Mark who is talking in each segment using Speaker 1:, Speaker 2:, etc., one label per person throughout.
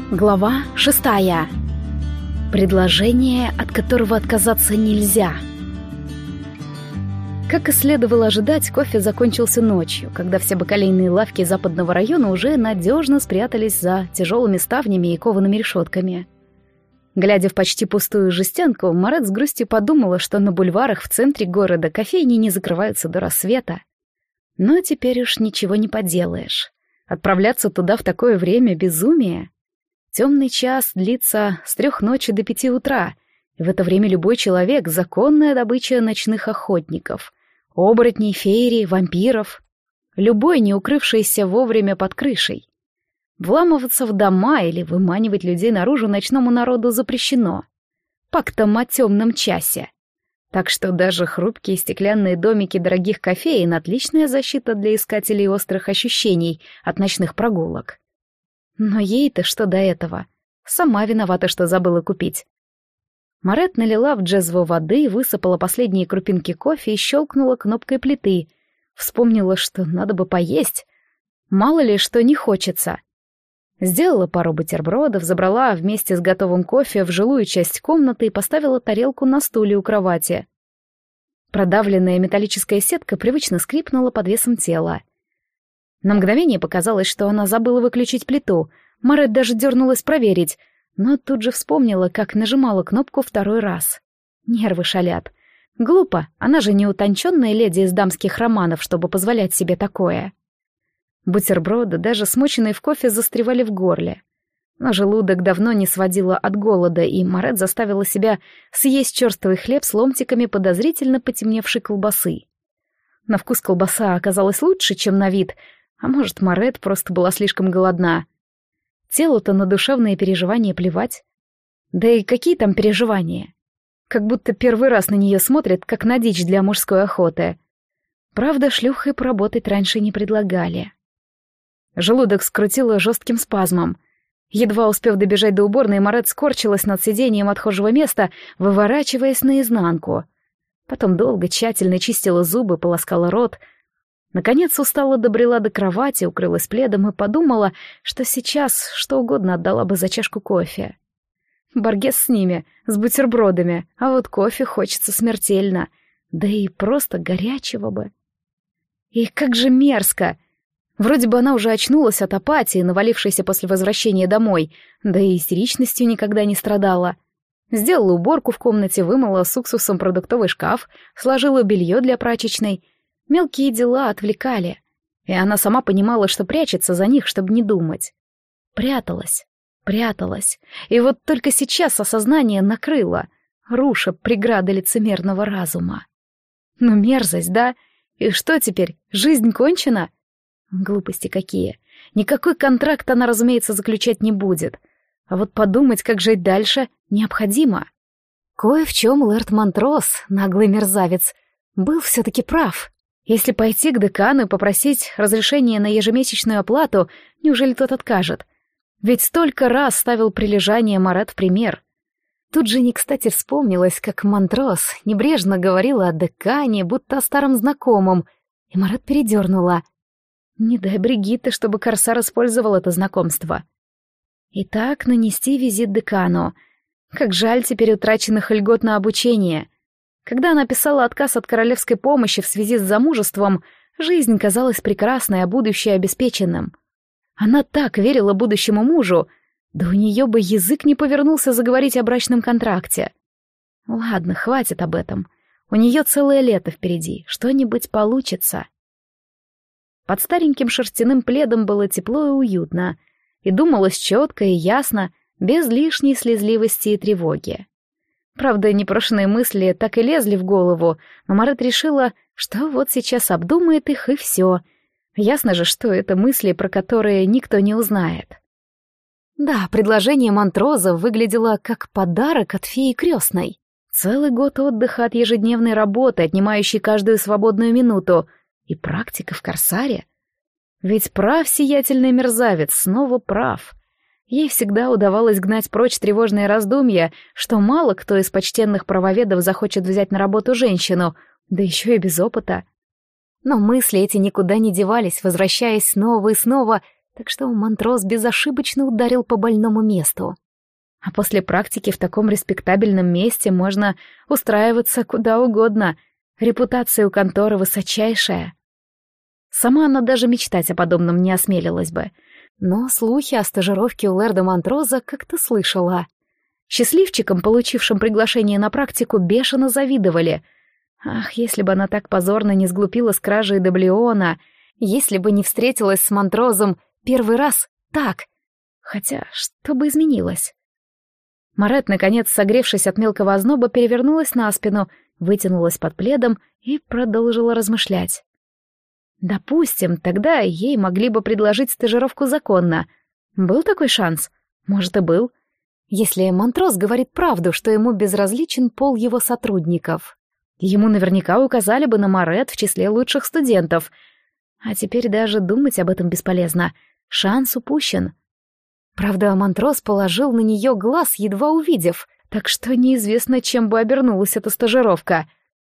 Speaker 1: Глава 6. Предложение, от которого отказаться нельзя. Как и следовало ожидать, кофе закончился ночью, когда все бакалейные лавки западного района уже надежно спрятались за тяжелыми ставнями и коваными решетками. Глядя в почти пустую жестянку, Марет с грустью подумала, что на бульварах в центре города кофейни не закрываются до рассвета. Но теперь уж ничего не поделаешь. Отправляться туда в такое время — безумие. Темный час длится с 3 ночи до 5 утра, и в это время любой человек — законная добыча ночных охотников, оборотней, феерий, вампиров, любой, не укрывшийся вовремя под крышей. Вламываться в дома или выманивать людей наружу ночному народу запрещено. Пактом о темном часе. Так что даже хрупкие стеклянные домики дорогих кофеен — отличная защита для искателей острых ощущений от ночных прогулок. Но ей-то что до этого? Сама виновата, что забыла купить. Марет налила в джезву воды, высыпала последние крупинки кофе и щелкнула кнопкой плиты. Вспомнила, что надо бы поесть. Мало ли, что не хочется. Сделала пару бутербродов, забрала вместе с готовым кофе в жилую часть комнаты и поставила тарелку на стуле у кровати. Продавленная металлическая сетка привычно скрипнула под весом тела. На мгновение показалось, что она забыла выключить плиту. Марет даже дернулась проверить, но тут же вспомнила, как нажимала кнопку 2 раз. Нервы шалят. Глупо, она же не утонченная леди из дамских романов, чтобы позволять себе такое. Бутерброды, даже смоченные в кофе, застревали в горле. Но желудок давно не сводило от голода, и Марет заставила себя съесть черствый хлеб с ломтиками подозрительно потемневшей колбасы. На вкус колбаса оказалась лучше, чем на вид, а может, Марет просто была слишком голодна. Телу-то на душевные переживания плевать. Да и какие там переживания? Как будто первый раз на нее смотрят, как на дичь для мужской охоты. Правда, шлюхой поработать раньше не предлагали. Желудок скрутило жестким спазмом. Едва успев добежать до уборной, Марет скорчилась над сиденьем отхожего места, выворачиваясь наизнанку. Потом долго, тщательно чистила зубы, полоскала рот. Наконец устало добрела до кровати, укрылась пледом и подумала, что сейчас что угодно отдала бы за чашку кофе. Баргес с ними, с бутербродами, а вот кофе хочется смертельно, да и просто горячего бы. И как же мерзко! Вроде бы она уже очнулась от апатии, навалившейся после возвращения домой, да и истеричностью никогда не страдала. Сделала уборку в комнате, вымыла с уксусом продуктовый шкаф, сложила белье для прачечной. Мелкие дела отвлекали, и она сама понимала, что прячется за них, чтобы не думать. Пряталась, и вот только сейчас осознание накрыло, руша преграды лицемерного разума. Ну мерзость, да? И что теперь, жизнь кончена? Глупости какие. Никакой контракт она, разумеется, заключать не будет. А вот подумать, как жить дальше, необходимо. Кое в чем лэрд Монтрос, наглый мерзавец, был все-таки прав. Если пойти к декану и попросить разрешения на ежемесячную оплату, неужели тот откажет? Ведь столько раз ставил прилежание Марет в пример. Тут же не кстати вспомнилось, как Монтрос небрежно говорила о декане, будто о старом знакомом, и Марет передернула. Не дай Бригитте, чтобы Корсар использовал это знакомство. Итак, нанести визит декану. Как жаль теперь утраченных льгот на обучение. Когда она писала отказ от королевской помощи в связи с замужеством, жизнь казалась прекрасной, а будущее обеспеченным. Она так верила будущему мужу, да у нее бы язык не повернулся заговорить о брачном контракте. Ладно, хватит об этом. У нее целое лето впереди, что-нибудь получится. Под стареньким шерстяным пледом было тепло и уютно, и думалось четко и ясно, без лишней слезливости и тревоги. Правда, непрошенные мысли так и лезли в голову, но Марет решила, что вот сейчас обдумает их, и все. Ясно же, что это мысли, про которые никто не узнает. Да, предложение Монтроза выглядело как подарок от феи крестной. Целый год отдыха от ежедневной работы, отнимающей каждую свободную минуту, и практика в Корсаре. Ведь прав сиятельный мерзавец, снова прав. Ей всегда удавалось гнать прочь тревожные раздумья, что мало кто из почтенных правоведов захочет взять на работу женщину, да еще и без опыта. Но мысли эти никуда не девались, возвращаясь снова и снова, так что Монтрос безошибочно ударил по больному месту. А после практики в таком респектабельном месте можно устраиваться куда угодно. Репутация у конторы высочайшая. Сама она даже мечтать о подобном не осмелилась бы. Но слухи о стажировке у лэрда Монтроза как-то слышала. Счастливчикам, получившим приглашение на практику, бешено завидовали. Ах, если бы она так позорно не сглупила с кражей Доблиона, если бы не встретилась с Монтрозом первый раз так. Хотя, что бы изменилось? Марет, наконец, согревшись от мелкого озноба, перевернулась на спину, вытянулась под пледом и продолжила размышлять. Допустим, тогда ей могли бы предложить стажировку законно. Был такой шанс? Может, и был. Если Монтрос говорит правду, что ему безразличен пол его сотрудников. Ему наверняка указали бы на Марет в числе лучших студентов. А теперь даже думать об этом бесполезно. Шанс упущен. Правда, Монтрос положил на нее глаз, едва увидев, так что неизвестно, чем бы обернулась эта стажировка.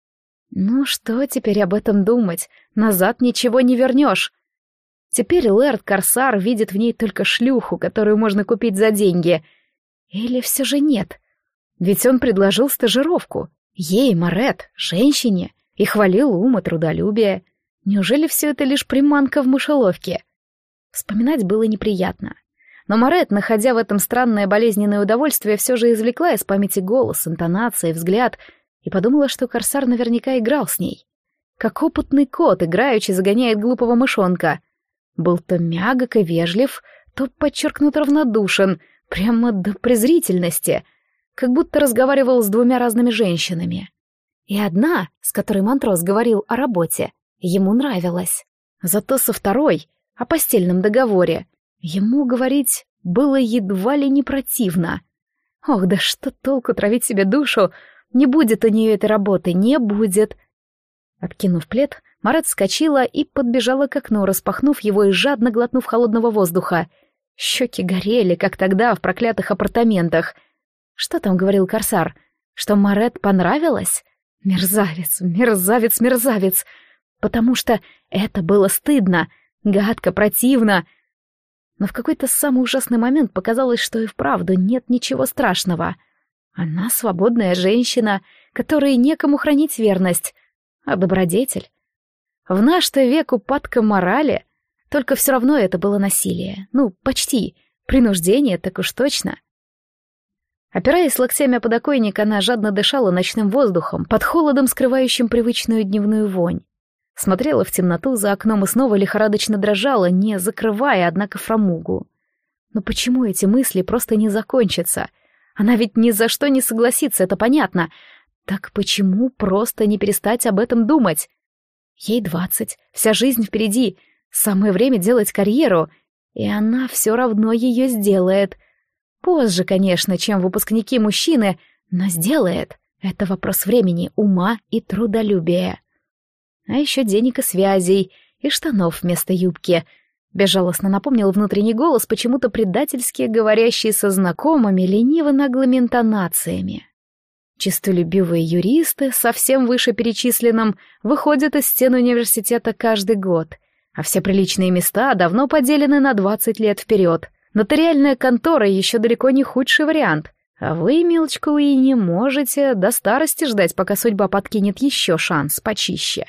Speaker 1: Ну что теперь об этом думать? Назад ничего не вернешь. Теперь лэрд Корсар видит в ней только шлюху, которую можно купить за деньги. Или все же нет? Ведь он предложил стажировку. Ей, Марет, женщине, и хвалил ум и трудолюбие. Неужели все это лишь приманка в мышеловке? Вспоминать было неприятно. Но Марет, находя в этом странное болезненное удовольствие, все же извлекла из памяти голос, интонации, взгляд и подумала, что Корсар наверняка играл с ней. Как опытный кот, играючи, загоняет глупого мышонка. Был то мягок и вежлив, то подчеркнуто равнодушен, прямо до презрительности, как будто разговаривал с двумя разными женщинами. И одна, с которой Монтрос говорил о работе, ему нравилась. Зато со второй, о постельном договоре, ему говорить было едва ли не противно. Ох, да что толку травить себе душу? Не будет у нее этой работы, не будет. Откинув плед, Марет вскочила и подбежала к окну, распахнув его и жадно глотнув холодного воздуха. Щеки горели, как тогда в проклятых апартаментах. Что там говорил Корсар? Что Марет понравилось? Мерзавец, мерзавец, мерзавец. Потому что это было стыдно, гадко, противно. Но в какой-то самый ужасный момент показалось, что и вправду нет ничего страшного. Она свободная женщина, которой некому хранить верность, а добродетель. В наш-то век упадка морали, только все равно это было насилие. Ну, почти. Принуждение, так уж точно. Опираясь локтями о подоконник, она жадно дышала ночным воздухом, под холодом, скрывающим привычную дневную вонь. Смотрела в темноту за окном и снова лихорадочно дрожала, не закрывая, однако, фрамугу. Но почему эти мысли просто не закончатся? Она ведь ни за что не согласится, это понятно. Так почему просто не перестать об этом думать? Ей 20, вся жизнь впереди, самое время делать карьеру, и она все равно ее сделает. Позже, конечно, чем выпускники-мужчины, но сделает. Это вопрос времени, ума и трудолюбия. А еще денег и связей, и штанов вместо юбки. Безжалостно напомнил внутренний голос, почему-то предательски говорящий со знакомыми лениво-наглыми интонациями. Честолюбивые юристы, совсем вышеперечисленным, выходят из стен университета каждый год, а все приличные места давно поделены на 20 лет вперед. Нотариальная контора еще далеко не худший вариант, а вы, милочка Уинни, можете до старости ждать, пока судьба подкинет еще шанс почище.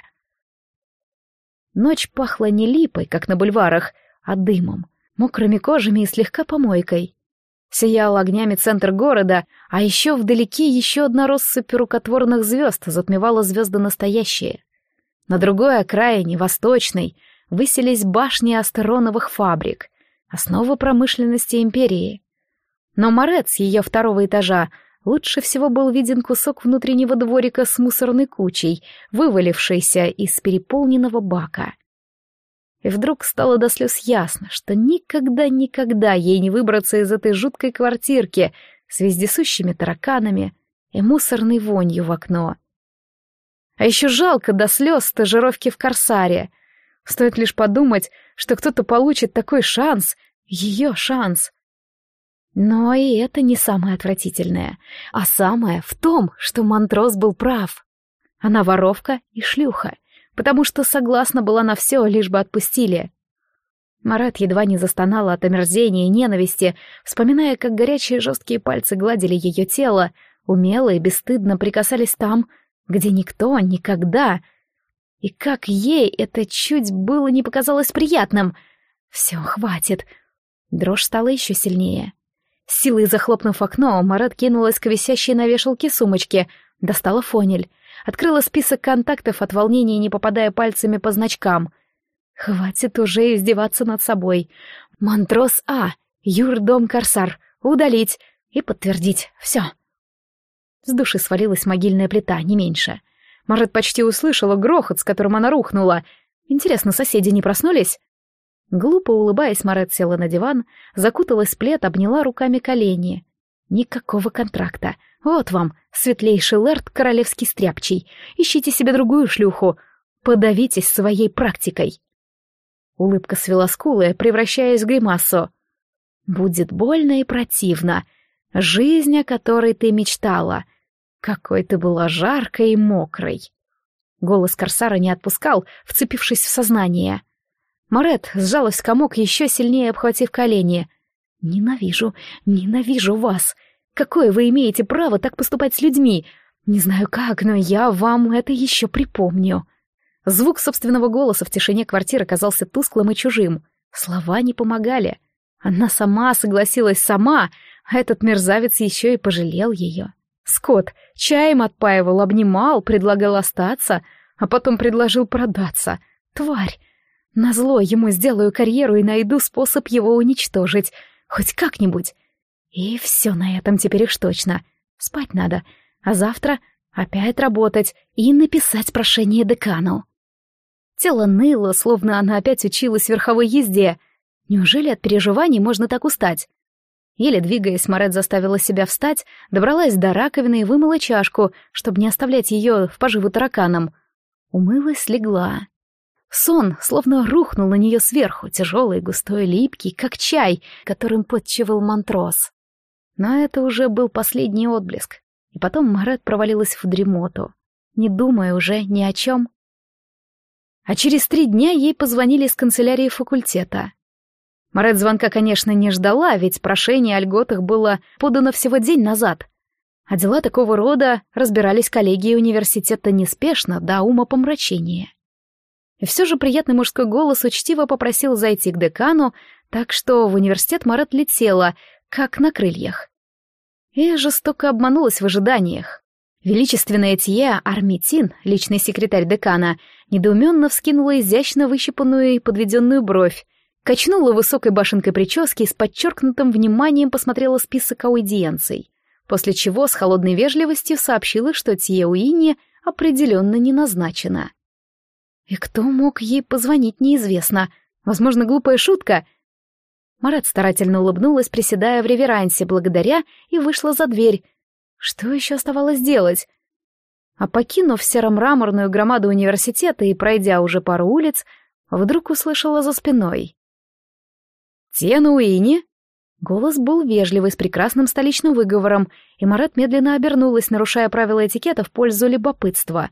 Speaker 1: Ночь пахла не липой, как на бульварах, а дымом, мокрыми кожами и слегка помойкой. Сиял огнями центр города, а еще вдалеке еще одна россыпь рукотворных звезд затмевала звезды настоящие. На другой окраине, восточной, высились башни астероновых фабрик, основа промышленности империи. Но Марет с ее второго этажа лучше всего был виден кусок внутреннего дворика с мусорной кучей, вывалившейся из переполненного бака. И вдруг стало до слез ясно, что никогда ей не выбраться из этой жуткой квартирки с вездесущими тараканами и мусорной вонью в окно. А еще жалко до слез стажировки в Корсаре. Стоит лишь подумать, что кто-то получит такой шанс, ее шанс. Но и это не самое отвратительное, а самое в том, что Монтрос был прав. Она воровка и шлюха, потому что согласна была на все, лишь бы отпустили. Марат едва не застонала от омерзения и ненависти, вспоминая, как горячие жесткие пальцы гладили ее тело, умело и бесстыдно прикасались там, где никто никогда. И как ей это чуть было не показалось приятным. Все, хватит. Дрожь стала еще сильнее. С силой захлопнув окно, Марат кинулась к висящей на вешалке сумочке, достала фонель, открыла список контактов от волнения, не попадая пальцами по значкам. Хватит уже издеваться над собой. Монтрос А, юрдом Корсар, удалить и подтвердить. Все. С души свалилась могильная плита, не меньше. Марат почти услышала грохот, с которым она рухнула. Интересно, соседи не проснулись? Глупо улыбаясь, Марат села на диван, закуталась в плед, обняла руками колени. Никакого контракта. Вот вам, светлейший лэрд королевский стряпчий. Ищите себе другую шлюху. Подавитесь своей практикой. Улыбка свела скулы, превращаясь в гримасу. Будет больно и противно. Жизнь, о которой ты мечтала. Какой ты была жаркой и мокрой. Голос Корсара не отпускал, вцепившись в сознание. Марет сжалась в комок, еще сильнее обхватив колени. «Ненавижу, ненавижу вас! Какое вы имеете право так поступать с людьми? Не знаю как, но я вам это еще припомню». Звук собственного голоса в тишине квартиры казался тусклым и чужим. Слова не помогали. Она сама согласилась сама, а этот мерзавец еще и пожалел ее. Скот чаем отпаивал, обнимал, предлагал остаться, а потом предложил продаться. Тварь! Назло ему сделаю карьеру и найду способ его уничтожить. Хоть как-нибудь. И все на этом теперь уж точно. Спать надо, а завтра опять работать и написать прошение декану. Тело ныло, словно она опять училась верховой езде. Неужели от переживаний можно так устать? Еле двигаясь, Марет заставила себя встать, добралась до раковины и вымыла чашку, чтобы не оставлять ее в поживу тараканам. Умылась, легла. Сон словно рухнул на нее сверху, тяжелый, густой, липкий, как чай, которым подчивал Монтрос. Но это уже был последний отблеск. И потом Марет провалилась в дремоту, не думая уже ни о чем. А через 3 дня ей позвонили из канцелярии факультета. Марет звонка, конечно, не ждала, ведь прошение о льготах было подано всего день назад. А дела такого рода разбирались коллегии университета неспешно, до умопомрачения. И все же приятный мужской голос учтиво попросил зайти к декану, так что в университет Марет летела, как на крыльях. И жестоко обманулась в ожиданиях. Величественная Тье Арметин, личный секретарь декана, недоуменно вскинула изящно выщипанную и подведенную бровь, качнула высокой башенкой прически и с подчеркнутым вниманием посмотрела список аудиенций, после чего с холодной вежливостью сообщила, что Тье Уинни определенно не назначена. И кто мог ей позвонить, неизвестно. Возможно, глупая шутка. Марет старательно улыбнулась, приседая в реверансе, благодаря, и вышла за дверь. Что еще оставалось делать? А покинув серо-мраморную громаду университета и пройдя уже пару улиц, вдруг услышала за спиной. «Тьена Уинни?» Голос был вежливый, с прекрасным столичным выговором, и Марет медленно обернулась, нарушая правила этикета в пользу любопытства.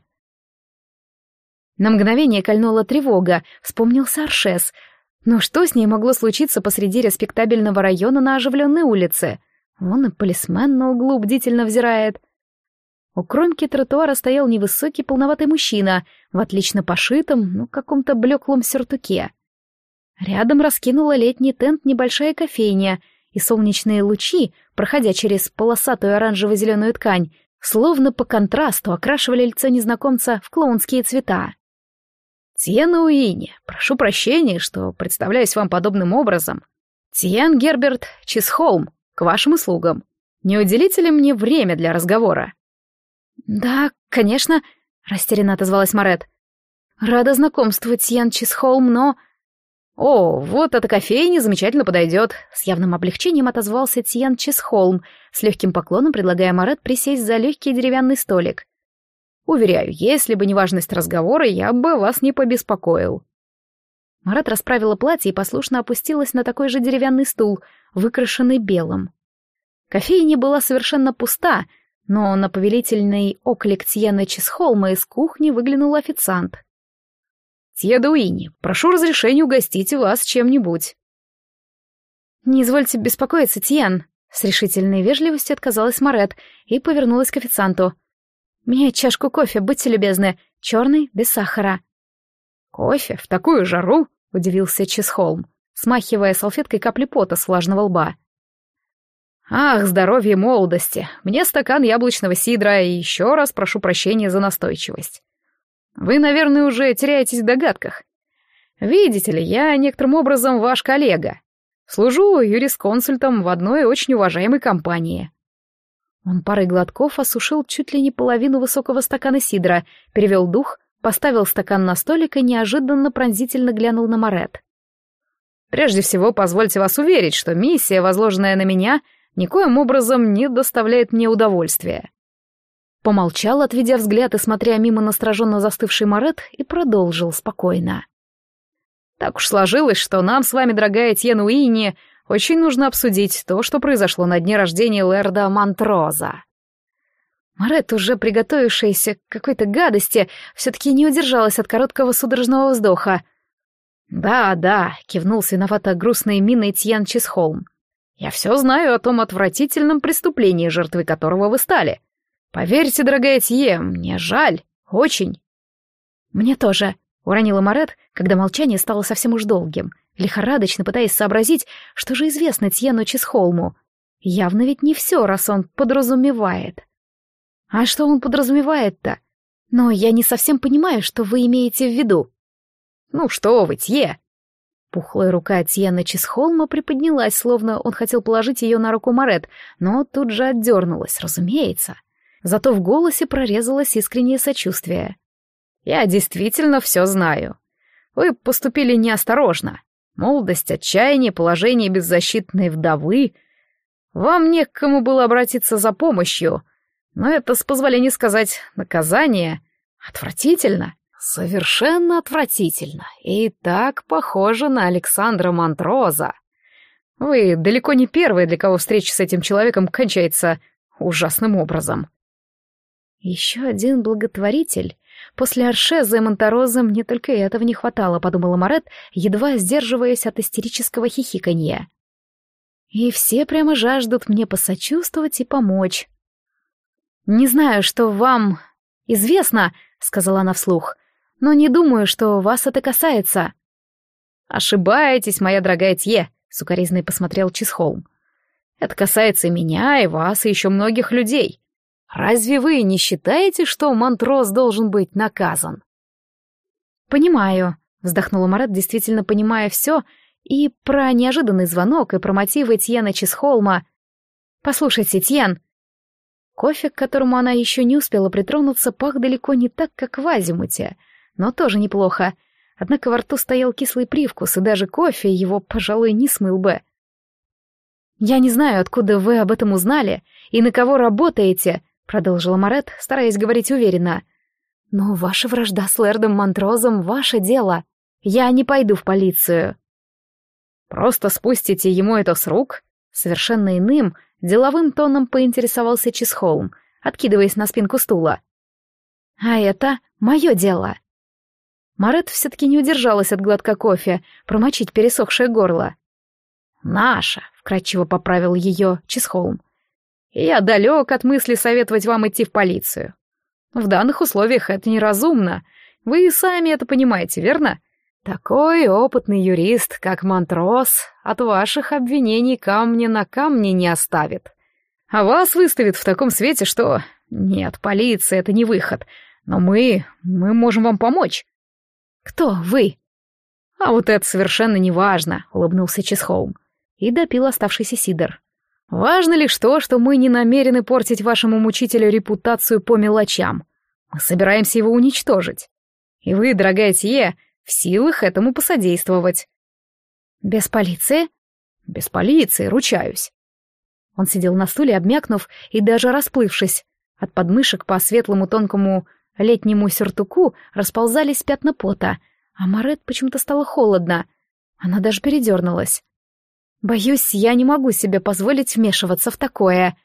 Speaker 1: На мгновение кольнула тревога, вспомнился Аршес. Но что с ней могло случиться посреди респектабельного района на оживленной улице? Вон и полисмен на углу бдительно взирает. У кромки тротуара стоял невысокий полноватый мужчина в отлично пошитом, но каком-то блеклом сюртуке. Рядом раскинула летний тент небольшая кофейня, и солнечные лучи, проходя через полосатую оранжево-зеленую ткань, словно по контрасту окрашивали лицо незнакомца в клоунские цвета. «Тьена Уинни, прошу прощения, что представляюсь вам подобным образом. Тьен Герберт Чисхолм, к вашим услугам. Не уделите ли мне время для разговора?» «Да, конечно», — растерянно отозвалась Марет. «Рада знакомству, Тьен Чисхолм, но...» «О, вот эта кофейня замечательно подойдет», — с явным облегчением отозвался Тьен Чисхолм, с легким поклоном предлагая Марет присесть за легкий деревянный столик. «Уверяю, если бы не важность разговора, я бы вас не побеспокоил». Марет расправила платье и послушно опустилась на такой же деревянный стул, выкрашенный белым. Кофейня была совершенно пуста, но на повелительный оклик Тьена Чисхолма из кухни выглянул официант.
Speaker 2: Тье де Уини, прошу разрешения угостить вас чем-нибудь».
Speaker 1: «Не извольте беспокоиться, Тьен», — с решительной вежливостью отказалась Марет и повернулась к официанту. «Мне чашку кофе, будьте любезны, черный, без сахара».
Speaker 2: «Кофе? В такую жару?» — удивился Чисхолм, смахивая салфеткой капли пота с влажного лба. «Ах, здоровье и молодости! Мне стакан яблочного сидра, и еще раз прошу прощения за настойчивость. Вы, наверное, уже теряетесь в догадках. Видите ли, я некоторым образом ваш коллега. Служу юрисконсультом в одной очень уважаемой компании».
Speaker 1: Он парой глотков осушил чуть ли не половину высокого стакана сидра, перевел дух, поставил стакан на столик и неожиданно пронзительно глянул на Марет.
Speaker 2: «Прежде всего, позвольте вас уверить, что миссия, возложенная на меня, никоим образом не доставляет мне удовольствия».
Speaker 1: Помолчал, отведя взгляд и смотря мимо настороженно застывшей Марет, и продолжил спокойно.
Speaker 2: «Так уж сложилось, что нам с вами, дорогая Тье де Уини, очень нужно обсудить то, что произошло на дне рождения лэрда Монтроза».
Speaker 1: Марет, уже приготовившаяся к какой-то гадости, все-таки не удержалась от короткого судорожного вздоха.
Speaker 2: «Да», — кивнул с виновато грустной миной Тьен Чисхолм. «Я все знаю о том отвратительном преступлении, жертвой которого вы стали. Поверьте, дорогая Тье, мне жаль, очень».
Speaker 1: «Мне тоже», — уронила Марет, когда молчание стало совсем уж долгим, лихорадочно пытаясь сообразить, что же известно Тьену Чисхолму. Явно ведь не все, раз он подразумевает. А что он подразумевает-то? Но я не совсем понимаю, что вы имеете в виду.
Speaker 2: «Ну что вы, Тье!»
Speaker 1: Пухлая рука Тьена Чисхолма приподнялась, словно он хотел положить ее на руку Марет, но тут же отдернулась, разумеется. Зато в голосе прорезалось искреннее сочувствие.
Speaker 2: «Я действительно все знаю. Вы поступили неосторожно. Молодость, отчаяние, положение беззащитной вдовы. Вам не к кому было обратиться за помощью, но это, с позволения сказать, наказание отвратительно. Совершенно отвратительно. И так похоже на Александра Монтроза. Вы далеко не первые, для кого встреча с этим человеком кончается ужасным образом».
Speaker 1: «Еще один благотворитель. После Аршеза и Монтроза мне только этого не хватало», — подумала Марет, едва сдерживаясь от истерического хихиканья. «И все прямо жаждут мне посочувствовать и помочь». «Не знаю, что вам известно», — сказала она вслух, — «но не думаю, что вас это касается».
Speaker 2: «Ошибаетесь, моя дорогая Тье», — сукоризной посмотрел Чисхолм. «Это касается и меня, и вас, и еще многих людей. Разве вы не считаете, что Монтроз должен быть наказан?»
Speaker 1: «Понимаю», — вздохнула Марет, действительно понимая все, и про неожиданный звонок, и про мотивы Тьена Чисхолма. «Послушайте, Тьен». Кофе, к которому она еще не успела притронуться, пах далеко не так, как в азимуте, но тоже неплохо. Однако во рту стоял кислый привкус, и даже кофе его, пожалуй, не смыл бы. «Я не знаю, откуда вы об этом узнали и на кого работаете», — продолжила Марет, стараясь говорить уверенно. «Но ваша вражда с лэрдом Монтрозом — ваше дело. Я не пойду в полицию».
Speaker 2: «Просто спустите ему это с рук?»
Speaker 1: Совершенно иным, деловым тоном поинтересовался Чисхолм, откидываясь на спинку стула. «А это мое дело». Марет все-таки не удержалась от глотка кофе, промочить пересохшее горло.
Speaker 2: «Наша», — вкратчиво поправил ее Чисхолм. «Я далек от мысли советовать вам идти в полицию. В данных условиях это неразумно. Вы и сами это понимаете, верно? Такой опытный юрист, как Монтроз, от ваших обвинений камня на камне не оставит. А вас выставит в таком свете, что... Нет, полиция — это не выход. Но мы можем вам помочь».
Speaker 1: «Кто вы?»
Speaker 2: «А вот это совершенно не важно», — улыбнулся Чисхолм
Speaker 1: и допил оставшийся сидр.
Speaker 2: «Важно лишь то, что мы не намерены портить вашему мучителю репутацию по мелочам. Мы собираемся его уничтожить. И вы, дорогая Тье, в силах этому посодействовать».
Speaker 1: «Без полиции?»
Speaker 2: «Без полиции, ручаюсь».
Speaker 1: Он сидел на стуле, обмякнув и даже расплывшись. От подмышек по светлому тонкому летнему сюртуку расползались пятна пота, а Марет почему-то стало холодно. Она даже передернулась. «Боюсь, я не могу себе позволить вмешиваться в такое».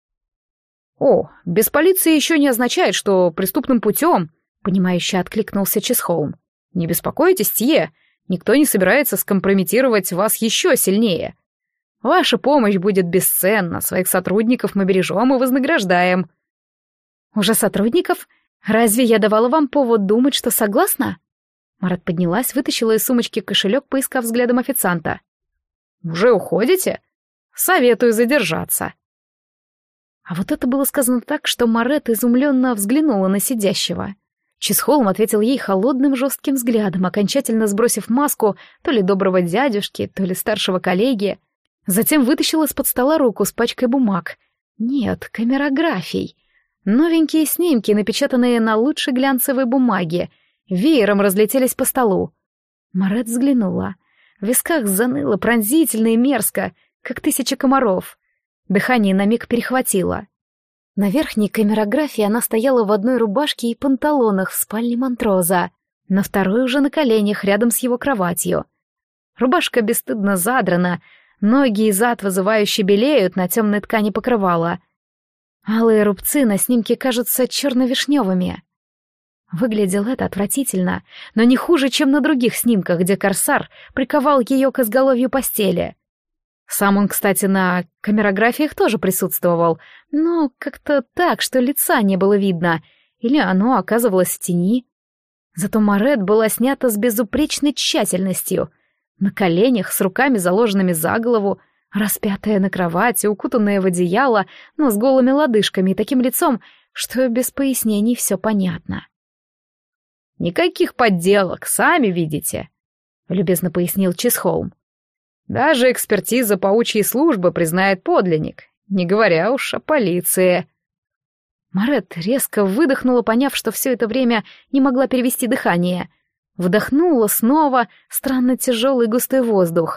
Speaker 2: «О, без полиции еще не означает, что преступным путем», — понимающе откликнулся Чисхолм. Не беспокойтесь, Тье, никто не собирается скомпрометировать вас еще сильнее. Ваша помощь будет бесценна, своих сотрудников мы бережем и вознаграждаем».
Speaker 1: «Уже сотрудников? Разве я давала вам повод думать, что согласна?» Марет поднялась, вытащила из сумочки кошелек, поискав взглядом официанта.
Speaker 2: «Уже уходите? Советую задержаться».
Speaker 1: А вот это было сказано так, что Марет изумленно взглянула на сидящего. Чисхолм ответил ей холодным жестким взглядом, окончательно сбросив маску то ли доброго дядюшки, то ли старшего коллеги. Затем вытащил из-под стола руку с пачкой бумаг. Нет, камерографий. Новенькие снимки, напечатанные на лучшей глянцевой бумаге, веером разлетелись по столу. Марет взглянула. В висках заныло пронзительно и мерзко, как 1000 комаров. Дыхание на миг перехватило. На верхней камерографии она стояла в одной рубашке и панталонах в спальне Монтроза, на второй уже на коленях рядом с его кроватью. Рубашка бесстыдно задрана, ноги и зад вызывающе белеют на темной ткани покрывала. Алые рубцы на снимке кажутся черно-вишневыми. Выглядело это отвратительно, но не хуже, чем на других снимках, где корсар приковал ее к изголовью постели. Сам он, кстати, на камерографиях тоже присутствовал, но как-то так, что лица не было видно, или оно оказывалось в тени. Зато Марет была снята с безупречной тщательностью, на коленях, с руками заложенными за голову, распятая на кровати, укутанная в одеяло, но с голыми лодыжками и таким лицом, что без пояснений все понятно.
Speaker 2: «Никаких подделок, сами видите», — любезно пояснил Чисхолм. «Даже экспертиза паучьей службы признает подлинник, не говоря уж о полиции».
Speaker 1: Марет резко выдохнула, поняв, что все это время не могла перевести дыхание. Вдохнула снова странно тяжелый густой воздух.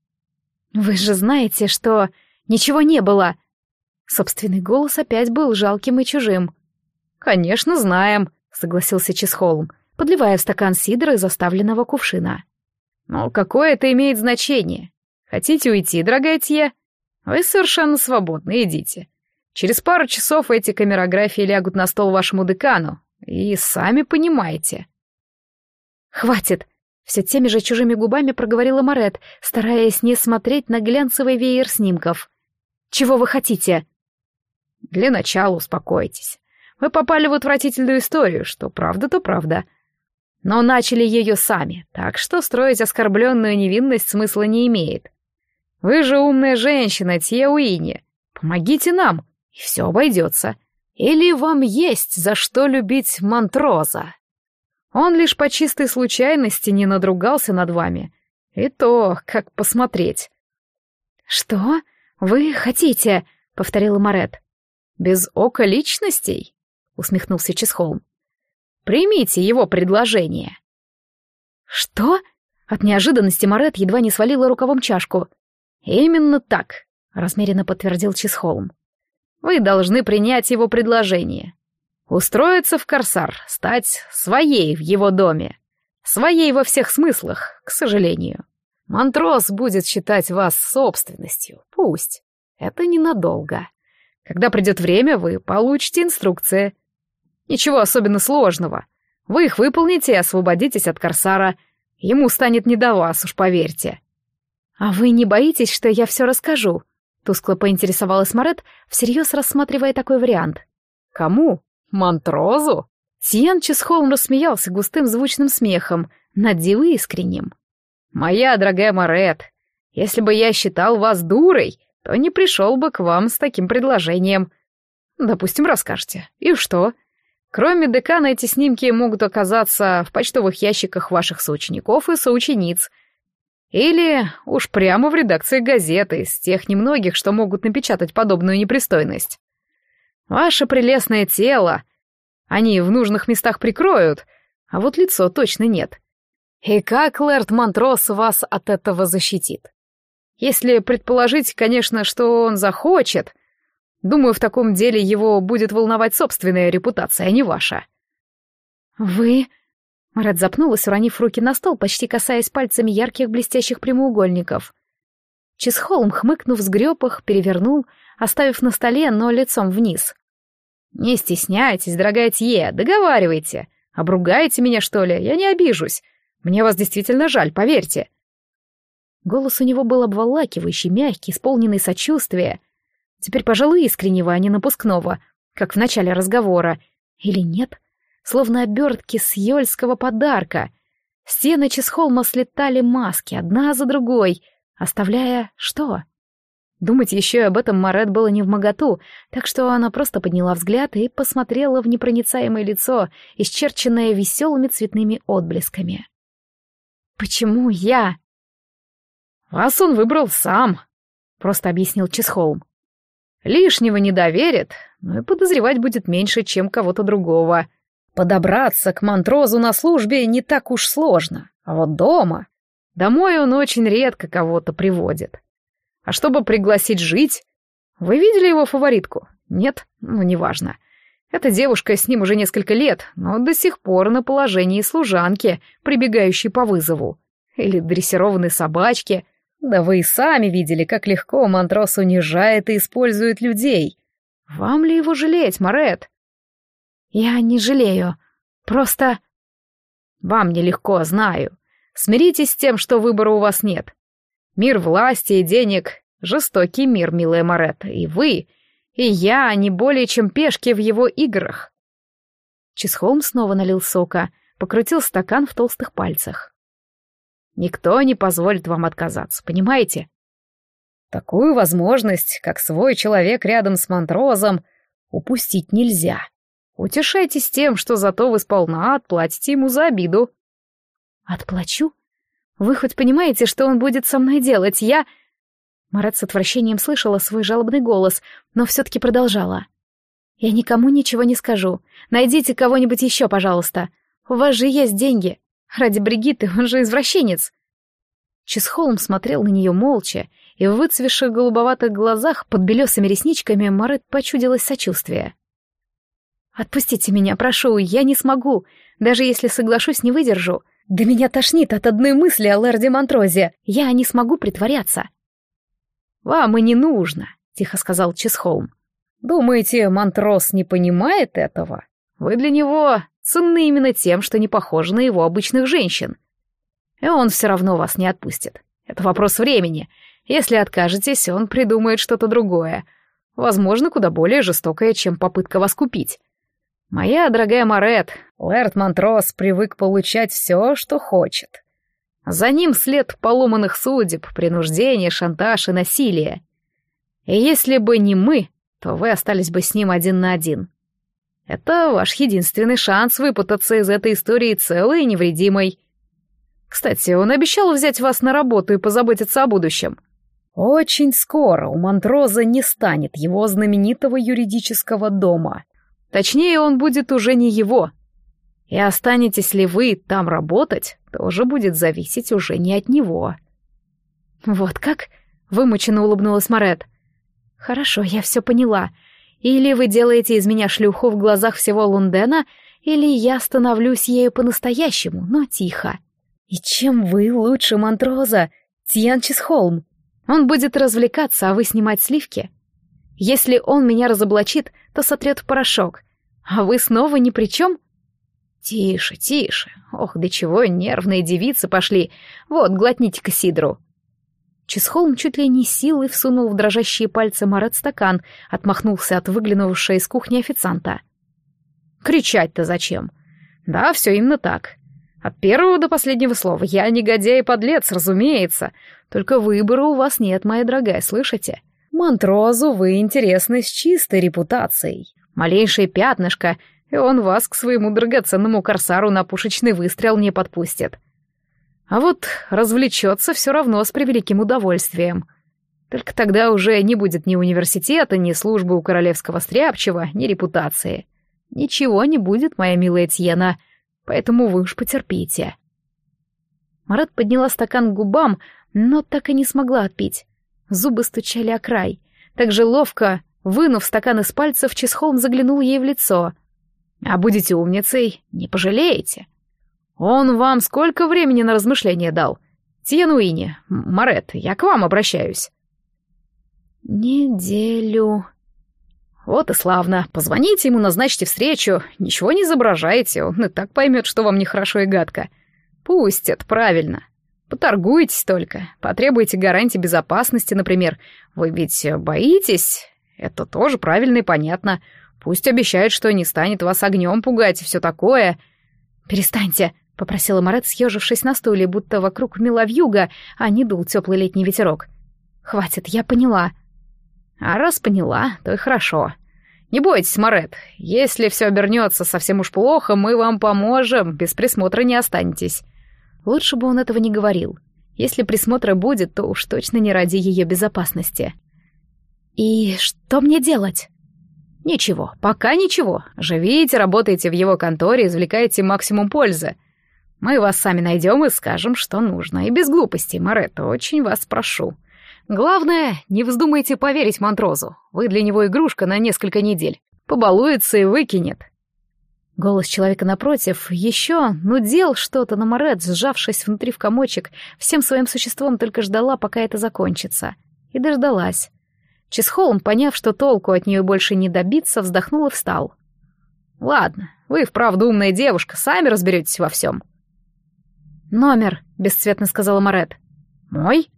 Speaker 1: «Вы же знаете, что ничего не было!» Собственный голос опять был жалким и чужим.
Speaker 2: «Конечно, знаем», — согласился Чисхолм,
Speaker 1: подливая в стакан сидра из оставленного кувшина.
Speaker 2: «Но какое это имеет значение? Хотите уйти, дорогая Тье? Вы совершенно свободны, идите. Через пару часов эти камерографии лягут на стол вашему декану, и сами понимаете».
Speaker 1: «Хватит!» — все теми же чужими губами проговорила Марет, стараясь не смотреть на глянцевый веер снимков. «Чего вы хотите?»
Speaker 2: «Для начала успокойтесь. Вы попали в отвратительную историю, что правда, то правда. Но начали ее сами, так что строить оскорбленную невинность смысла не имеет. Вы же умная женщина, Тье Уинни. Помогите нам, и все обойдется. Или вам есть за что любить Монтроза? Он лишь по чистой случайности не надругался над вами. И то, как посмотреть».
Speaker 1: «Что вы хотите?» — повторила Марет.
Speaker 2: «Без ока личностей?» — усмехнулся Чисхолм. «Примите его предложение».
Speaker 1: «Что?» — от неожиданности Марет едва не свалила рукавом чашку.
Speaker 2: «Именно так», — размеренно подтвердил Чисхолм. «Вы должны принять его предложение. Устроиться в Корсар, стать своей в его доме. Своей во всех смыслах, к сожалению. Монтроз будет считать вас собственностью. Пусть. Это ненадолго. Когда придет время, вы получите инструкции. Ничего особенно сложного. Вы их выполните и освободитесь от Корсара. Ему станет не до вас, уж поверьте».
Speaker 1: «А вы не боитесь, что я все расскажу?» — тускло поинтересовалась Марет, всерьез рассматривая такой вариант.
Speaker 2: «Кому? Монтрозу?»
Speaker 1: Тьен Чисхолм рассмеялся густым звучным смехом, на диво искренним.
Speaker 2: «Моя дорогая Марет, если бы я считал вас дурой, то не пришел бы к вам с таким предложением. Допустим, расскажете. И что? Кроме декана, эти снимки могут оказаться в почтовых ящиках ваших соучеников и соучениц. Или уж прямо в редакции газеты, из тех немногих, что могут напечатать подобную непристойность. Ваше прелестное тело они в нужных местах прикроют, а вот лицо точно нет. И как лэрд Монтрос вас от этого защитит? Если предположить, конечно, что он захочет, думаю, в таком деле его будет волновать собственная репутация, а не ваша».
Speaker 1: «Вы...» Марет запнулась, уронив руки на стол, почти касаясь пальцами ярких блестящих прямоугольников. Чисхолм, хмыкнув, сгреб их, перевернул, оставив на столе, но лицом вниз.
Speaker 2: «Не стесняйтесь, дорогая Тье, договаривайте. Обругаете меня, что ли? Я не обижусь. Мне вас действительно жаль, поверьте».
Speaker 1: Голос у него был обволакивающий, мягкий, исполненный сочувствия. Теперь, пожалуй, искреннего, а не напускного, как в начале разговора. Или нет? Словно обертки с ёльского подарка. Стены Чесхолма слетали маски, одна за другой, оставляя что? Думать еще и об этом Марет было невмоготу, так что она просто подняла взгляд и посмотрела в непроницаемое лицо, исчерченное веселыми цветными отблесками. «Почему я?»
Speaker 2: «Вас он выбрал сам», — просто объяснил Чесхолм. «Лишнего не доверит, но и подозревать будет меньше, чем кого-то другого. Подобраться к Монтрозу на службе не так уж сложно, а вот дома... Домой он очень редко кого-то приводит. А чтобы пригласить жить... Вы видели его фаворитку? Нет? Ну, неважно. Эта девушка с ним уже несколько лет, но до сих пор на положении служанки, прибегающей по вызову. Или дрессированной собачки. Да вы и сами видели, как легко Монтроз унижает и использует людей. Вам ли его жалеть, Марет?
Speaker 1: «Я не жалею. Просто...»
Speaker 2: «Вам нелегко, знаю. Смиритесь с тем, что выбора у вас нет. Мир власти и денег — жестокий мир, милая Марет, и вы, и я не более чем пешки в его играх».
Speaker 1: Чесхолм снова налил сока, покрутил стакан в толстых пальцах.
Speaker 2: «Никто не позволит вам отказаться, понимаете? Такую возможность, как свой человек рядом с Монтрозом, упустить нельзя. Утешайтесь тем, что зато вы сполна отплатите ему за обиду».
Speaker 1: «Отплачу? Вы хоть понимаете, что он будет со мной делать? Я...» Марет с отвращением слышала свой жалобный голос, но все-таки продолжала. «Я никому ничего не скажу. Найдите кого-нибудь еще, пожалуйста. У вас же есть деньги. Ради Бригитты, он же извращенец». Чесхолм смотрел на нее молча, и в выцвевших голубоватых глазах под белесыми ресничками Марет почудилось сочувствие. «Отпустите меня, прошу, я не смогу. Даже если соглашусь, не выдержу. Да меня тошнит от одной мысли о лорде Монтрозе. Я не смогу притворяться».
Speaker 2: «Вам и не нужно», — тихо сказал Чесхолм. «Думаете, Монтроз не понимает этого? Вы для него ценны именно тем, что не похожи на его обычных женщин. И он все равно вас не отпустит. Это вопрос времени. Если откажетесь, он придумает что-то другое. Возможно, куда более жестокое, чем попытка вас купить. Моя дорогая Марет, лэрд Монтроз привык получать все, что хочет. За ним след поломанных судеб, принуждение, шантаж и насилие. И если бы не мы, то вы остались бы с ним один на один. Это ваш единственный шанс выпутаться из этой истории целой и невредимой. Кстати, он обещал взять вас на работу и позаботиться о будущем. Очень скоро у Монтроза не станет его знаменитого юридического дома. Точнее, он будет уже не его. И останетесь ли вы там работать, тоже будет зависеть уже не от него.
Speaker 1: «Вот как?» — вымученно улыбнулась Марет. «Хорошо, я все поняла. Или вы делаете из меня шлюху в глазах всего Лундена, или я становлюсь ею по-настоящему, но тихо. И чем вы лучше Монтроза, Тьян Чесхолм? Он будет развлекаться, а вы снимать сливки? Если он меня разоблачит, то сотрет в порошок. А вы снова ни при чем?»
Speaker 2: «Тише, тише. Ох, до чего нервные девицы пошли. Вот, глотните-ка сидру».
Speaker 1: Чесхолм чуть ли не силой всунул в дрожащие пальцы Марет стакан, отмахнулся от выглянувшего из кухни официанта.
Speaker 2: «Кричать-то зачем? Да, все именно так. От первого до последнего слова. Я негодяй и подлец, разумеется. Только выбора у вас нет, моя дорогая, слышите? Монтрозу вы интересны с чистой репутацией. Малейшее пятнышко, и он вас к своему драгоценному корсару на пушечный выстрел не подпустит. А вот развлечется все равно с превеликим удовольствием. Только тогда уже не будет ни университета, ни службы у королевского стряпчего, ни репутации. Ничего не будет, моя милая Тьена, поэтому вы уж потерпите».
Speaker 1: Марет подняла стакан к губам, но так и не смогла отпить. Зубы стучали о край. Так же ловко, вынув стакан из пальцев, Чесхолм заглянул ей в лицо.
Speaker 2: «А будете умницей, не пожалеете. Он вам сколько времени на размышления дал? Тьен Уини, Марет, я к вам обращаюсь».
Speaker 1: «Неделю».
Speaker 2: «Вот и славно. Позвоните ему, назначьте встречу. Ничего не изображайте, он и так поймет, что вам нехорошо и гадко. Пустят, правильно. Поторгуйтесь только, потребуйте гарантии безопасности, например. Вы ведь боитесь? Это тоже правильно и понятно. Пусть обещают, что не станет вас огнем пугать и все такое.
Speaker 1: «Перестаньте», — попросила Марет, съежившись на стуле, будто вокруг мела вьюга, а не дул теплый летний ветерок. «Хватит, я поняла».
Speaker 2: А раз поняла, то и хорошо. Не бойтесь, Марет, если все обернется совсем уж плохо, мы вам поможем, без присмотра не останетесь.
Speaker 1: Лучше бы он этого не говорил. Если присмотра будет, то уж точно не ради ее безопасности. «И что мне делать?»
Speaker 2: «Ничего, пока ничего. Живите, работайте в его конторе, извлекайте максимум пользы. Мы вас сами найдем и скажем, что нужно. И без глупостей, Марет, очень вас прошу. Главное, не вздумайте поверить Монтрозу. Вы для него игрушка на несколько недель. Побалуется и выкинет».
Speaker 1: Голос человека напротив еще нудел что-то, но Марет, сжавшись внутри в комочек, всем своим существом только ждала, пока это закончится. И дождалась. Чисхолм, поняв, что толку от нее больше не добиться, вздохнул и встал.
Speaker 2: «Ладно, вы вправду умная девушка, сами разберетесь во всем».
Speaker 1: «Номер», — бесцветно сказала Марет.
Speaker 2: «Мой?»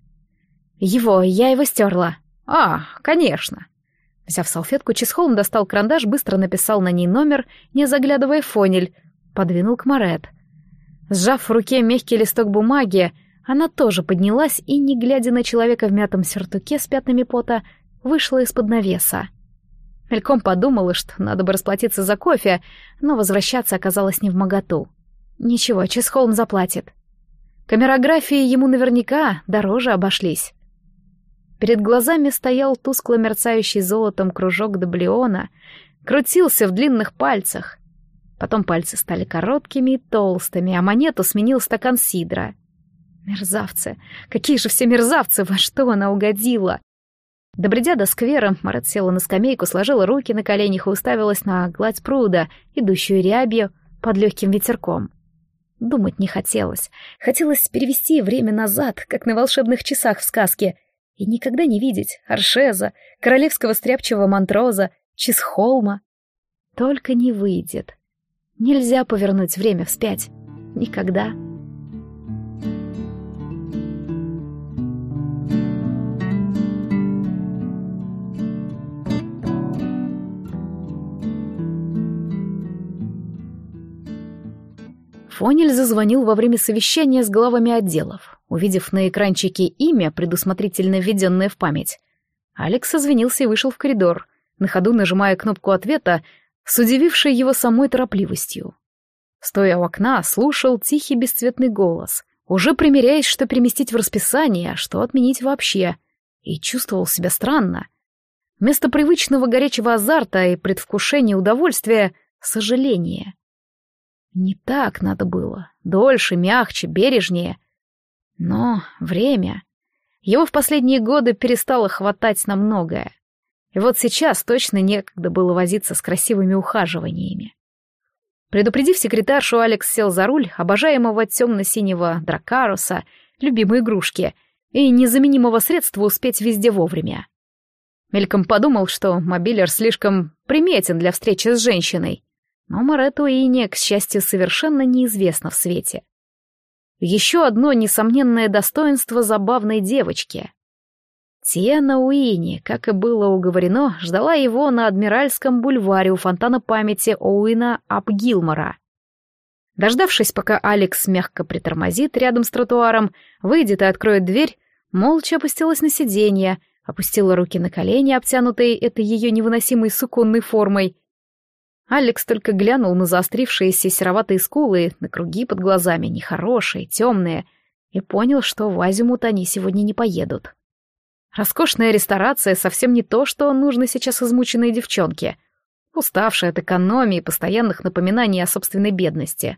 Speaker 1: Я его стерла».
Speaker 2: Конечно».
Speaker 1: Взяв салфетку, Чисхолм достал карандаш, быстро написал на ней номер, не заглядывая в фонель, подвинул к Марет. Сжав в руке мягкий листок бумаги, она тоже поднялась и, не глядя на человека в мятом сюртуке с пятнами пота, вышла из-под навеса. Мельком подумала, что надо бы расплатиться за кофе, но возвращаться оказалось невмоготу. Ничего, Чисхолм заплатит. Камерографии ему наверняка дороже обошлись. Перед глазами стоял тускло мерцающий золотом кружок дублиона, крутился в длинных пальцах. Потом пальцы стали короткими и толстыми, а монету сменил стакан сидра. Мерзавцы! Какие же все мерзавцы! Во что она угодила? Добредя до сквера, Марет села на скамейку, сложила руки на коленях и уставилась на гладь пруда, идущую рябью под легким ветерком. Думать не хотелось. Хотелось перевести время назад, как на волшебных часах в сказке, и никогда не видеть Аршеза, королевского стряпчего Монтроза, Чисхолма. Только не выйдет. Нельзя повернуть время вспять. Никогда. Фонель зазвонил во время совещания с главами отделов. Увидев на экранчике имя, предусмотрительно введенное в память, Алекс извинился и вышел в коридор, на ходу нажимая кнопку ответа, с удивившей его самой торопливостью. Стоя у окна, слушал тихий бесцветный голос, уже примеряясь, что переместить в расписание, а что отменить вообще, и чувствовал себя странно. Вместо привычного горячего азарта и предвкушения удовольствия — сожаление. Не так надо было. Дольше, мягче, бережнее. Но время... Его в последние годы перестало хватать на многое. И вот сейчас точно некогда было возиться с красивыми ухаживаниями. Предупредив секретаршу, Алекс сел за руль обожаемого темно-синего дракаруса, любимой игрушки, и незаменимого средства успеть везде вовремя. Мельком подумал, что мобилер слишком приметен для встречи с женщиной. Но Марет Уинни, к счастью, совершенно неизвестно в свете. Еще одно несомненное достоинство забавной девочки. Тиана Уинни, как и было уговорено, ждала его на Адмиральском бульваре у фонтана памяти Оуэна ап Гилмора. Дождавшись, пока Алекс мягко притормозит рядом с тротуаром, выйдет и откроет дверь, молча опустилась на сиденье, опустила руки на колени, обтянутые этой ее невыносимой суконной формой. Алекс только глянул на заострившиеся сероватые скулы, на круги под глазами, нехорошие, темные, и понял, что в Азимут они сегодня не поедут. Роскошная ресторация совсем не то, что нужно сейчас измученной девчонке, уставшей от экономии и постоянных напоминаний о собственной бедности.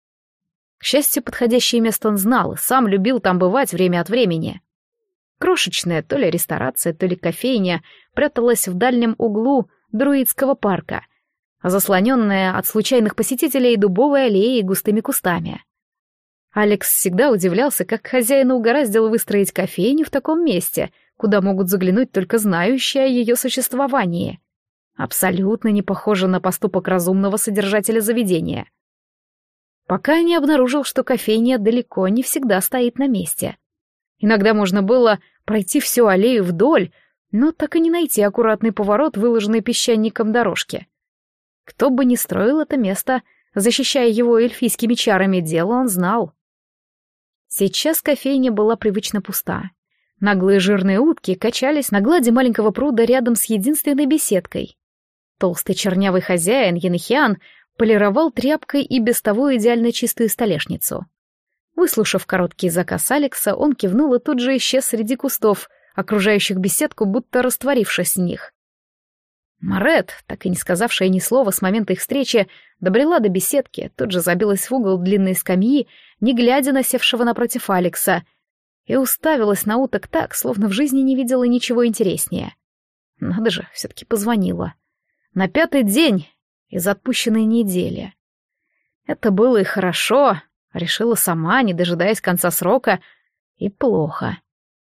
Speaker 1: К счастью, подходящее место он знал и сам любил там бывать время от времени. Крошечная то ли ресторация, то ли кофейня пряталась в дальнем углу Друидского парка, заслоненная от случайных посетителей дубовой аллеей и густыми кустами. Алекс всегда удивлялся, как хозяину угораздило выстроить кофейню в таком месте, куда могут заглянуть только знающие о ее существовании. Абсолютно не похоже на поступок разумного содержателя заведения. пока не обнаружил, что кофейня далеко не всегда стоит на месте. Иногда можно было пройти всю аллею вдоль, но так и не найти аккуратный поворот, выложенный песчаником дорожки. Кто бы ни строил это место, защищая его эльфийскими чарами, дело он знал. Сейчас кофейня была привычно пуста. Наглые жирные утки качались на глади маленького пруда рядом с единственной беседкой. Толстый чернявый хозяин Янахиан полировал тряпкой и без того идеально чистую столешницу. Выслушав короткий заказ Алекса, он кивнул и тут же исчез среди кустов, окружающих беседку, будто растворившись в них. Марет, так и не сказавшая ни слова с момента их встречи, добрела до беседки, тут же забилась в угол длинной скамьи, не глядя на севшего напротив Алекса, и уставилась на уток так, словно в жизни не видела ничего интереснее. Надо же, все-таки позвонила. На 5-й день из отпущенной недели. Это было и хорошо, решила сама, не дожидаясь конца срока, и плохо.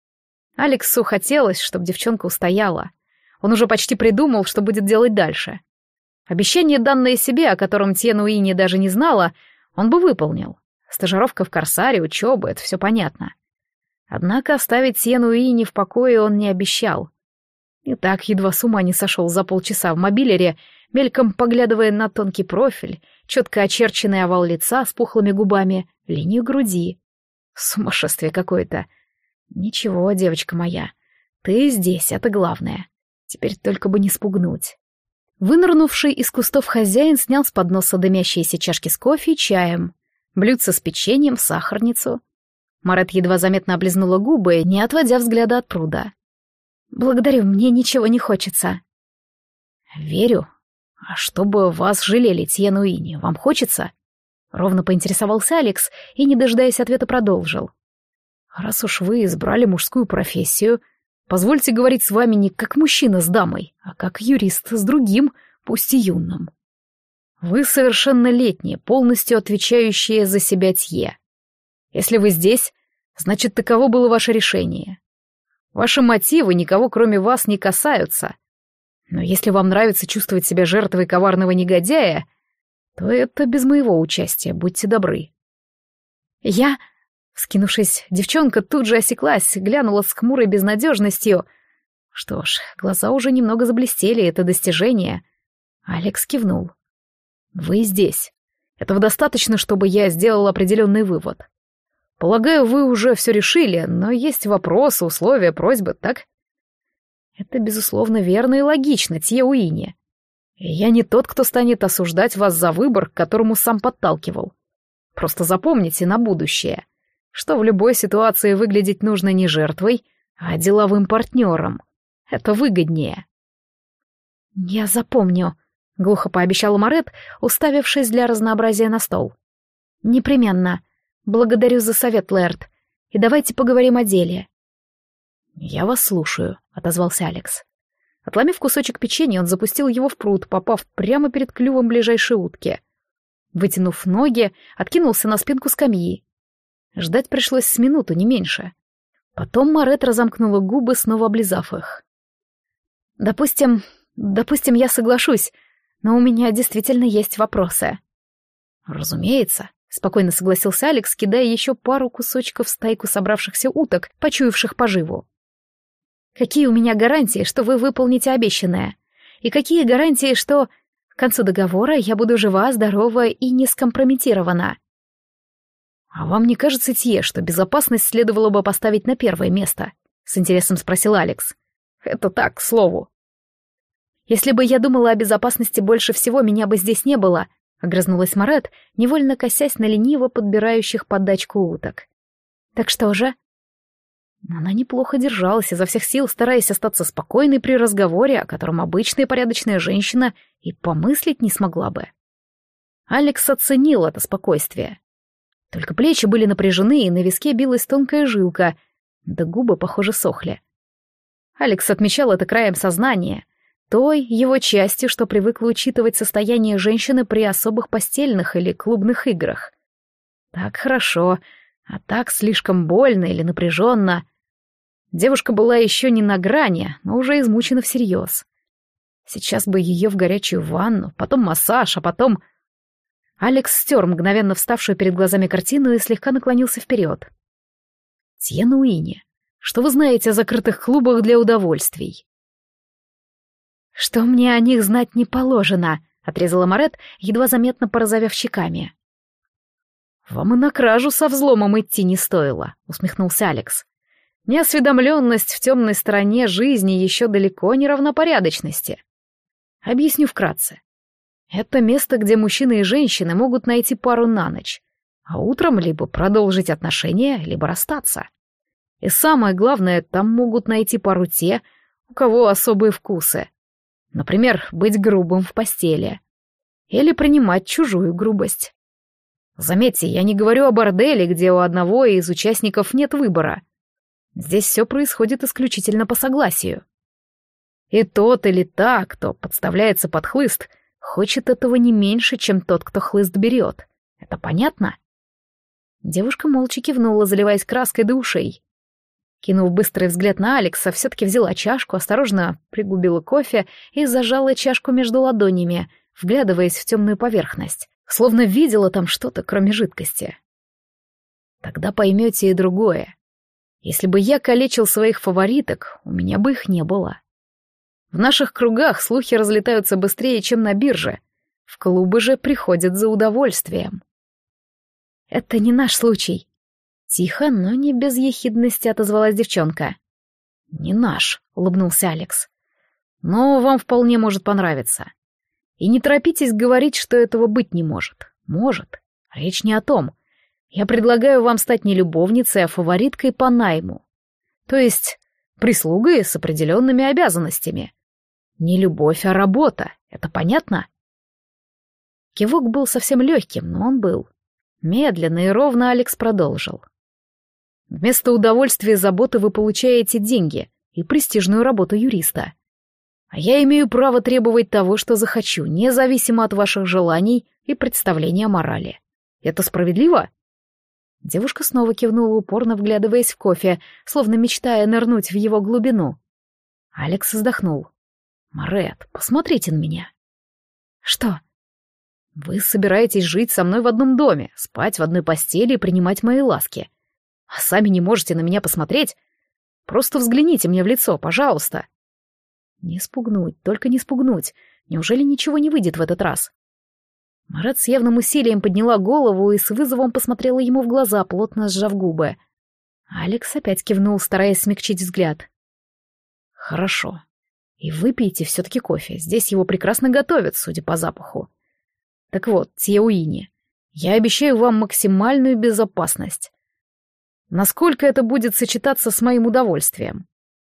Speaker 1: Алексу хотелось, чтобы девчонка устояла. Он уже почти придумал, что будет делать дальше. Обещание, данное себе, о котором Тьен Уини даже не знала, он бы выполнил. Стажировка в Корсаре, учеба — это все понятно. Однако оставить Тьен Уини в покое он не обещал. И так едва с ума не сошел за полчаса в мобилере, мельком поглядывая на тонкий профиль, четко очерченный овал лица с пухлыми губами, линию груди. Сумасшествие какое-то. Ничего, девочка моя, ты здесь, это главное. Теперь только бы не спугнуть. Вынырнувший из кустов хозяин снял с подноса дымящиеся чашки с кофе и чаем, блюдце с печеньем, сахарницу. Марет едва заметно облизнула губы, не отводя взгляда от пруда. «Благодарю, мне ничего не хочется». «Верю. А чтобы вас жалели, Тьен Уини, вам хочется?» Ровно поинтересовался Алекс и, не дожидаясь ответа, продолжил. «Раз уж вы избрали мужскую профессию, позвольте говорить с вами не как мужчина с дамой, а как юрист с другим, пусть и юным. Вы совершеннолетние, полностью отвечающие за себя Тье. Если вы здесь, значит, таково было ваше решение. Ваши мотивы никого, кроме вас, не касаются. Но если вам нравится чувствовать себя жертвой коварного негодяя, то это без моего участия, будьте добры». «Я...» Вскинувшись, девчонка тут же осеклась, глянула с хмурой безнадежностью. Что ж, глаза уже немного заблестели, это достижение. Алекс кивнул. «Вы здесь. Этого достаточно, чтобы я сделал определенный вывод. Полагаю, вы уже все решили, но есть вопросы, условия, просьбы, так?» «Это, безусловно, верно и логично, Тье Уини. И я не тот, кто станет осуждать вас за выбор, к которому сам подталкивал. Просто запомните на будущее, что в любой ситуации выглядеть нужно не жертвой, а деловым партнером. Это выгоднее». «Я запомню», — глухо пообещала Марет, уставившись для разнообразия на стол. «Непременно. Благодарю за совет, Лэрд. И давайте поговорим о деле». «Я вас слушаю», — отозвался Алекс. Отломив кусочек печенья, он запустил его в пруд, попав прямо перед клювом ближайшей утки. Вытянув ноги, откинулся на спинку скамьи. Ждать пришлось с минуту, не меньше. Потом Марет разомкнула губы, снова облизав их. «Допустим, я соглашусь, но у меня действительно есть вопросы». «Разумеется», — спокойно согласился Алекс, кидая еще пару кусочков в стайку собравшихся уток, почуявших поживу. «Какие у меня гарантии, что вы выполните обещанное? И какие гарантии, что к концу договора я буду жива, здорова и не скомпрометирована?» «А вам не кажется, Тье, что безопасность следовало бы поставить на первое место?» — с интересом спросил Алекс. «Это так, к слову». «Если бы я думала о безопасности больше всего, меня бы здесь не было», — огрызнулась Марет, невольно косясь на лениво подбирающих поддачку уток. «Так что же?» Она неплохо держалась, изо всех сил стараясь остаться спокойной при разговоре, о котором обычная порядочная женщина и помыслить не смогла бы. Алекс оценил это спокойствие. Только плечи были напряжены, и на виске билась тонкая жилка, да губы, похоже, сохли. Алекс отмечал это краем сознания, той его частью, что привыкла учитывать состояние женщины при особых постельных или клубных играх. Так хорошо, а так слишком больно или напряженно. Девушка была еще не на грани, но уже измучена всерьез. Сейчас бы ее в горячую ванну, потом массаж, а потом... Алекс стер мгновенно вставшую перед глазами картину и слегка наклонился вперед. «Тьена Уинни, что вы знаете о закрытых клубах для удовольствий?» «Что мне о них знать не положено», — отрезала Морет, едва заметно порозовев щеками. «Вам и на кражу со взломом идти не стоило», — усмехнулся Алекс. «Неосведомленность в темной стороне жизни еще далеко не равна порядочности. Объясню вкратце. Это место, где мужчины и женщины могут найти пару на ночь, а утром либо продолжить отношения, либо расстаться. И самое главное, там могут найти пару те, у кого особые вкусы. Например, быть грубым в постели. Или принимать чужую грубость. Заметьте, я не говорю о борделе, где у одного из участников нет выбора. Здесь все происходит исключительно по согласию. И тот или та, кто подставляется под хлыст, хочет этого не меньше, чем тот, кто хлыст берет. Это понятно?» Девушка молча кивнула, заливаясь краской до ушей. Кинув быстрый взгляд на Алекса, все-таки взяла чашку, осторожно пригубила кофе и зажала чашку между ладонями, вглядываясь в темную поверхность, словно видела там что-то, кроме жидкости. «Тогда поймете и другое. Если бы я калечил своих фавориток, у меня бы их не было. В наших кругах слухи разлетаются быстрее, чем на бирже. В клубы же приходят за удовольствием». «Это не наш случай». Тихо, но не без ехидности отозвалась девчонка. «Не наш», — улыбнулся Алекс. «Но вам вполне может понравиться. И не торопитесь говорить, что этого быть не может. Может. Речь не о том. Я предлагаю вам стать не любовницей, а фавориткой по найму. То есть прислугой с определенными обязанностями. Не любовь, а работа. Это понятно?» Кивок был совсем легким, но он был. Медленно и ровно Алекс продолжил. «Вместо удовольствия и заботы вы получаете деньги и престижную работу юриста. А я имею право требовать того, что захочу, независимо от ваших желаний и представления о морали. Это справедливо?» Девушка снова кивнула, упорно вглядываясь в кофе, словно мечтая нырнуть в его глубину. Алекс вздохнул. «Морет, посмотрите на меня». «Что?» «Вы собираетесь жить со мной в одном доме, спать в одной постели и принимать мои ласки. А сами не можете на меня посмотреть? Просто взгляните мне в лицо, пожалуйста». Не спугнуть, только не спугнуть. Неужели ничего не выйдет в этот раз? Морет с явным усилием подняла голову и с вызовом посмотрела ему в глаза, плотно сжав губы. Алекс опять кивнул, стараясь смягчить взгляд. «Хорошо. И выпейте все-таки кофе. Здесь его прекрасно готовят, судя по запаху. Так вот, Тьена Уинни, я обещаю вам максимальную безопасность. Насколько это будет сочетаться с моим удовольствием?»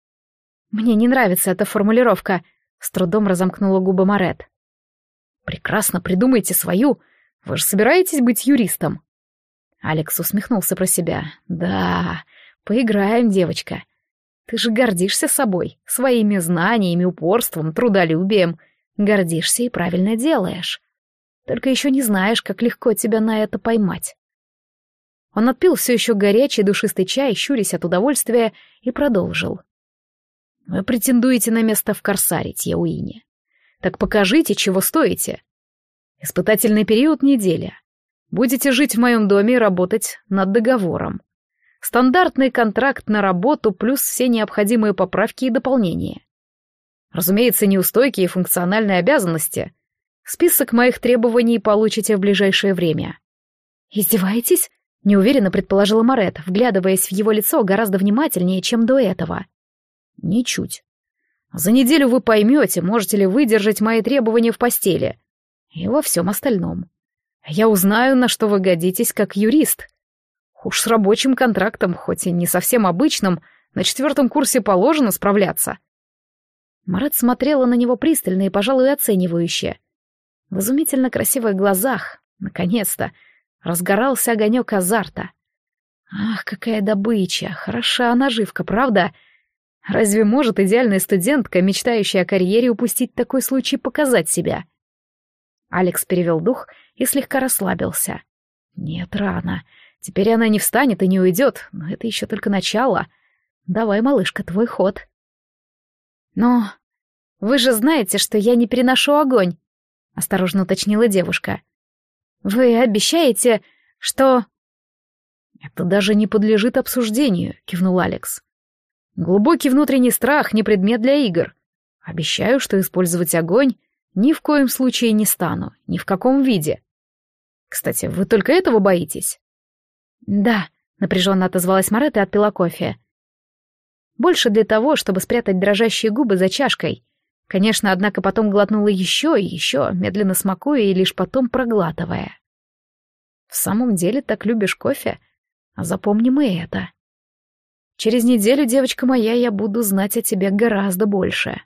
Speaker 1: «Мне не нравится эта формулировка», — с трудом разомкнула губы Морет. «Прекрасно, придумайте свою. Вы же собираетесь быть юристом?» Алекс усмехнулся про себя. «Да, поиграем, девочка. Ты же гордишься собой, своими знаниями, упорством, трудолюбием. Гордишься и правильно делаешь. Только еще не знаешь, как легко тебя на это поймать». Он отпил все еще горячий душистый чай, щурясь от удовольствия, и продолжил. «Вы претендуете на место в Корсаре, Тьена Уинни. Так покажите, чего стоите. Испытательный период — неделя. Будете жить в моем доме и работать над договором. Стандартный контракт на работу плюс все необходимые поправки и дополнения. Разумеется, неустойки и функциональные обязанности. Список моих требований получите в ближайшее время». «Издеваетесь?» — неуверенно предположила Морет, вглядываясь в его лицо гораздо внимательнее, чем до этого. «Ничуть. За неделю вы поймете, можете ли выдержать мои требования в постели и во всем остальном. Я узнаю, на что вы годитесь как юрист. Уж с рабочим контрактом, хоть и не совсем обычным, на 4-м курсе положено справляться». Морет смотрела на него пристально и, пожалуй, оценивающе. В изумительно красивых глазах, наконец-то, разгорался огонек азарта. Ах, какая добыча, хороша наживка, правда? Разве может идеальная студентка, мечтающая о карьере, упустить такой случай показать себя? Алекс перевел дух и слегка расслабился. Нет, рано. Теперь она не встанет и не уйдет, но это еще только начало. Давай, малышка, твой ход. Но вы же знаете, что я не переношу огонь, осторожно уточнила девушка. «Вы обещаете, что...»
Speaker 2: «Это даже не подлежит обсуждению», — кивнул Алекс. «Глубокий внутренний страх — не предмет для игр. Обещаю, что использовать огонь ни в коем случае не стану, ни в каком виде. Кстати, вы только этого боитесь?»
Speaker 1: «Да», — напряженно отозвалась Марет и отпила кофе. Больше для того, чтобы спрятать дрожащие губы за чашкой. Конечно, однако потом глотнула еще и еще, медленно смакуя и лишь потом проглатывая. «В самом деле так любишь кофе? А запомним и это. Через неделю, девочка моя, я буду знать о тебе гораздо больше».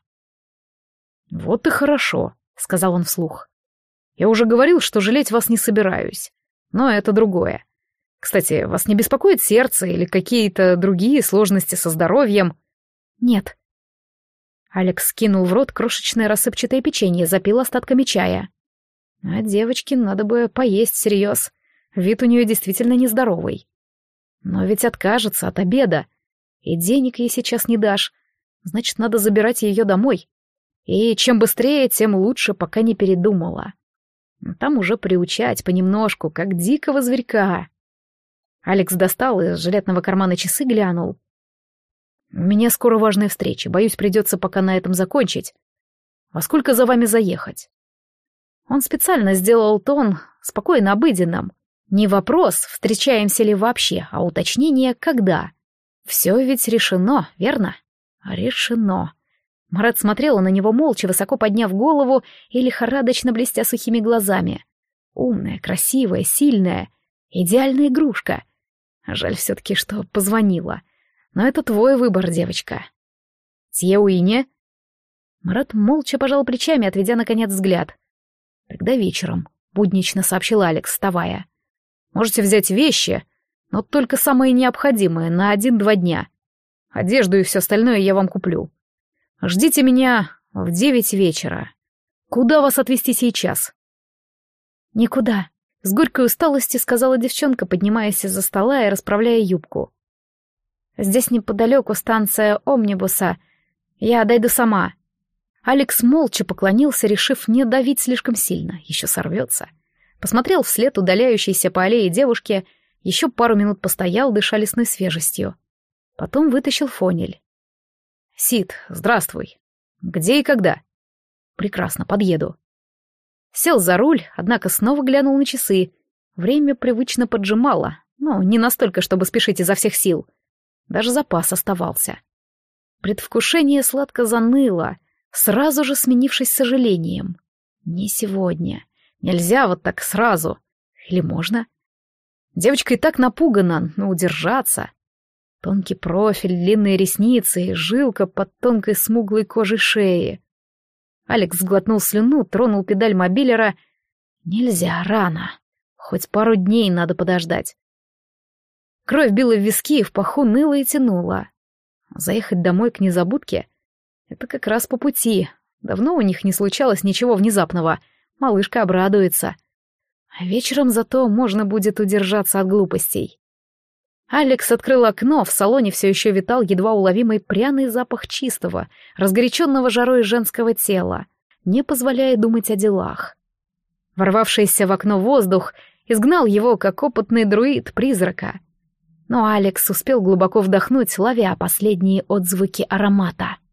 Speaker 2: «Вот и хорошо», — сказал он вслух. «Я уже говорил, что жалеть вас не собираюсь. Но это другое. Кстати, вас не беспокоит сердце или какие-то другие сложности со здоровьем?»
Speaker 1: «Нет».
Speaker 2: Алекс скинул в рот крошечное рассыпчатое печенье, запил остатками чая. А девочке надо бы поесть всерьез. Вид у нее действительно нездоровый. Но ведь откажется от обеда. И денег ей сейчас не дашь. Значит, надо забирать ее домой. И чем быстрее, тем лучше, пока не передумала. Там уже приучать понемножку, как дикого зверька. Алекс достал из жилетного кармана часы, глянул. «У меня скоро важная встреча, боюсь, придется пока на этом закончить. Во сколько за вами заехать?» Он специально сделал тон спокойно обыденным. Не вопрос, встречаемся ли вообще, а уточнение «когда». Все ведь решено, верно? Решено. Марет смотрела на него молча, высоко подняв голову и лихорадочно блестя сухими глазами. Умная, красивая, сильная, идеальная игрушка. Жаль все-таки, что позвонила. Но это твой выбор, девочка. Тье Уине? Марет молча пожал плечами, отведя, наконец, взгляд. Тогда вечером, буднично сообщил Алекс, вставая. Можете взять вещи, но только самые необходимые, на 1-2 дня. Одежду и все остальное я вам куплю. Ждите меня в 9 вечера. Куда вас отвезти сейчас?»
Speaker 1: «Никуда», — с горькой усталостью сказала девчонка, поднимаясь из-за стола и расправляя юбку. «Здесь неподалеку станция омнибуса. Я дойду сама».
Speaker 2: Алекс молча поклонился, решив не давить слишком сильно, еще сорвется. Посмотрел вслед удаляющейся по аллее девушке, еще пару минут постоял, дыша лесной свежестью. Потом вытащил фонель. «Сид, здравствуй. Где и когда?» «Прекрасно, подъеду». Сел за руль, однако снова глянул на часы. Время привычно поджимало, но не настолько, чтобы спешить изо всех сил. Даже запас оставался. Предвкушение сладко заныло, сразу же сменившись сожалением. Не сегодня. Нельзя вот так сразу. Или можно? Девочка и так напугана, но удержаться. Тонкий профиль, длинные ресницы и жилка под тонкой смуглой кожей шеи. Алекс сглотнул слюну, тронул педаль мобилера. Нельзя, рано. Хоть пару дней надо подождать. Кровь била в виски, в паху ныла и тянула. Заехать домой к незабудке — это как раз по пути. Давно у них не случалось ничего внезапного. Малышка обрадуется. А вечером зато можно будет удержаться от глупостей. Алекс открыл окно, в салоне все еще витал едва уловимый пряный запах чистого, разгоряченного жарой женского тела, не позволяя думать о делах. Ворвавшийся в окно воздух изгнал его, как опытный друид призрака. Но Алекс успел глубоко вдохнуть, ловя последние отзвуки аромата.